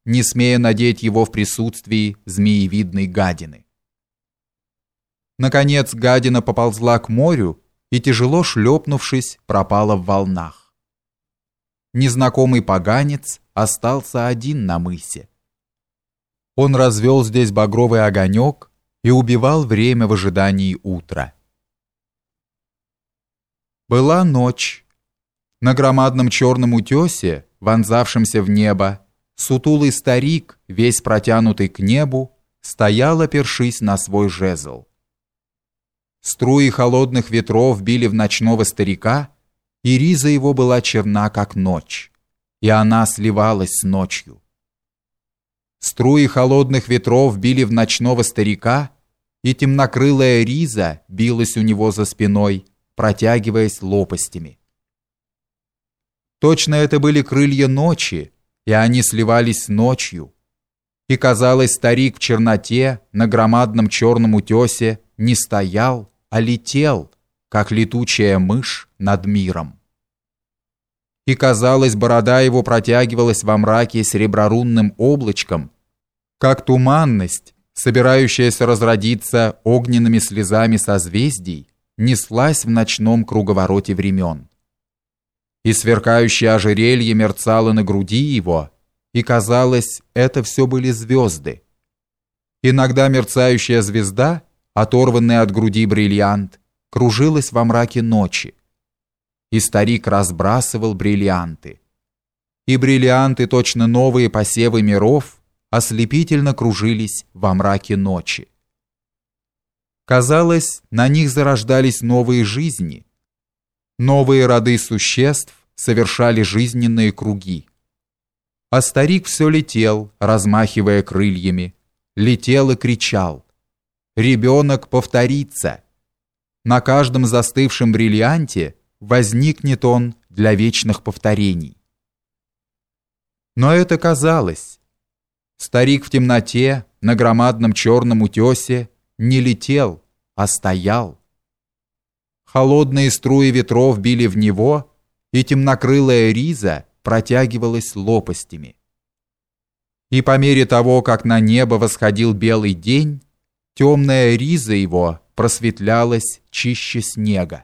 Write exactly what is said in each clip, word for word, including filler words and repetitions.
не смея надеть его в присутствии змеевидной гадины. Наконец гадина поползла к морю и, тяжело шлепнувшись, пропала в волнах. Незнакомый поганец остался один на мысе. Он развел здесь багровый огонек и убивал время в ожидании утра. Была ночь. На громадном черном утесе, вонзавшемся в небо, сутулый старик, весь протянутый к небу, стоял, опершись на свой жезл. Струи холодных ветров били в ночного старика, и риза его была черна, как ночь, и она сливалась с ночью. Струи холодных ветров били в ночного старика, и темнокрылая риза билась у него за спиной, протягиваясь лопастями. Точно это были крылья ночи, и они сливались с ночью, и, казалось, старик в черноте на громадном черном утесе не стоял, а летел, как летучая мышь над миром. И, казалось, борода его протягивалась во мраке сереброрунным облачком, как туманность, собирающаяся разродиться огненными слезами созвездий, неслась в ночном круговороте времен. И сверкающее ожерелье мерцало на груди его, и, казалось, это все были звезды. Иногда мерцающая звезда, оторванная от груди бриллиант, кружилась во мраке ночи, и старик разбрасывал бриллианты. И бриллианты, точно новые посевы миров, ослепительно кружились во мраке ночи. Казалось, на них зарождались новые жизни, новые роды существ совершали жизненные круги. А старик все летел, размахивая крыльями, летел и кричал: «Ребенок повторится! На каждом застывшем бриллианте возникнет он для вечных повторений». Но это казалось. Старик в темноте на громадном черном утесе не летел, а стоял. Холодные струи ветров били в него, и темнокрылая риза протягивалась лопастями. И по мере того, как на небо восходил белый день, темная риза его просветлялась чище снега.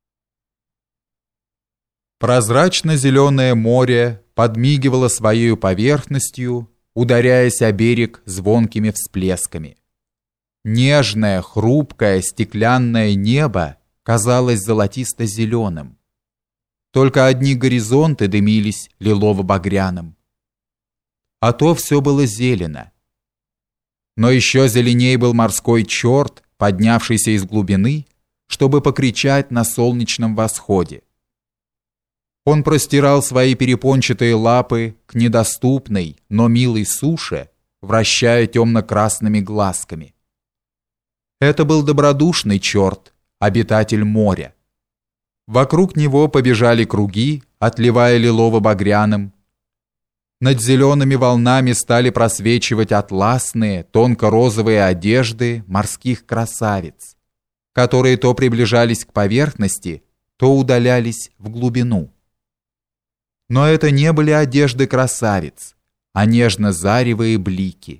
Прозрачно-зеленое море подмигивало своей поверхностью, ударяясь о берег звонкими всплесками. Нежное, хрупкое, стеклянное небо казалось золотисто-зеленым. Только одни горизонты дымились лилово-багряным. А то все было зелено. Но еще зеленей был морской черт, поднявшийся из глубины, чтобы покричать на солнечном восходе. Он простирал свои перепончатые лапы к недоступной, но милой суше, вращая темно-красными глазками. Это был добродушный черт, обитатель моря. Вокруг него побежали круги, отливая лилово-багряным. Над зелеными волнами стали просвечивать атласные, тонко-розовые одежды морских красавиц, которые то приближались к поверхности, то удалялись в глубину. Но это не были одежды красавиц, а нежно-заревые блики.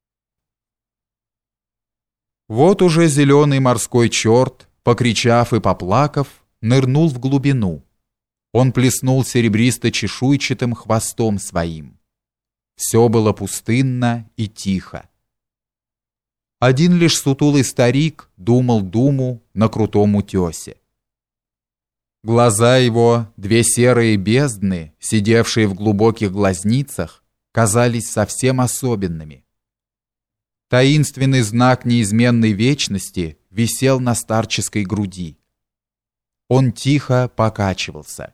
Вот уже зеленый морской черт, покричав и поплакав, нырнул в глубину. Он плеснул серебристо-чешуйчатым хвостом своим. Все было пустынно и тихо. Один лишь сутулый старик думал думу на крутом утесе. Глаза его, две серые бездны, сидевшие в глубоких глазницах, казались совсем особенными. Таинственный знак неизменной вечности висел на старческой груди. Он тихо покачивался.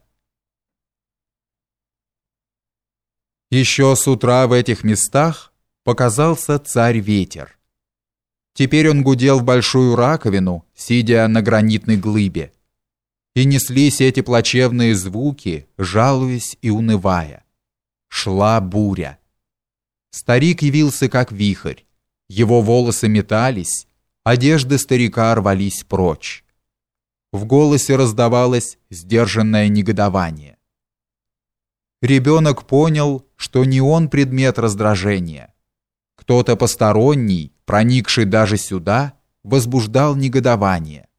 Еще с утра в этих местах показался царь-ветер. Теперь он гудел в большую раковину, сидя на гранитной глыбе. И неслись эти плачевные звуки, жалуясь и унывая. Шла буря. Старик явился как вихрь. Его волосы метались, одежды старика рвались прочь. В голосе раздавалось сдержанное негодование. Ребенок понял, что не он предмет раздражения. Кто-то посторонний, проникший даже сюда, возбуждал негодование.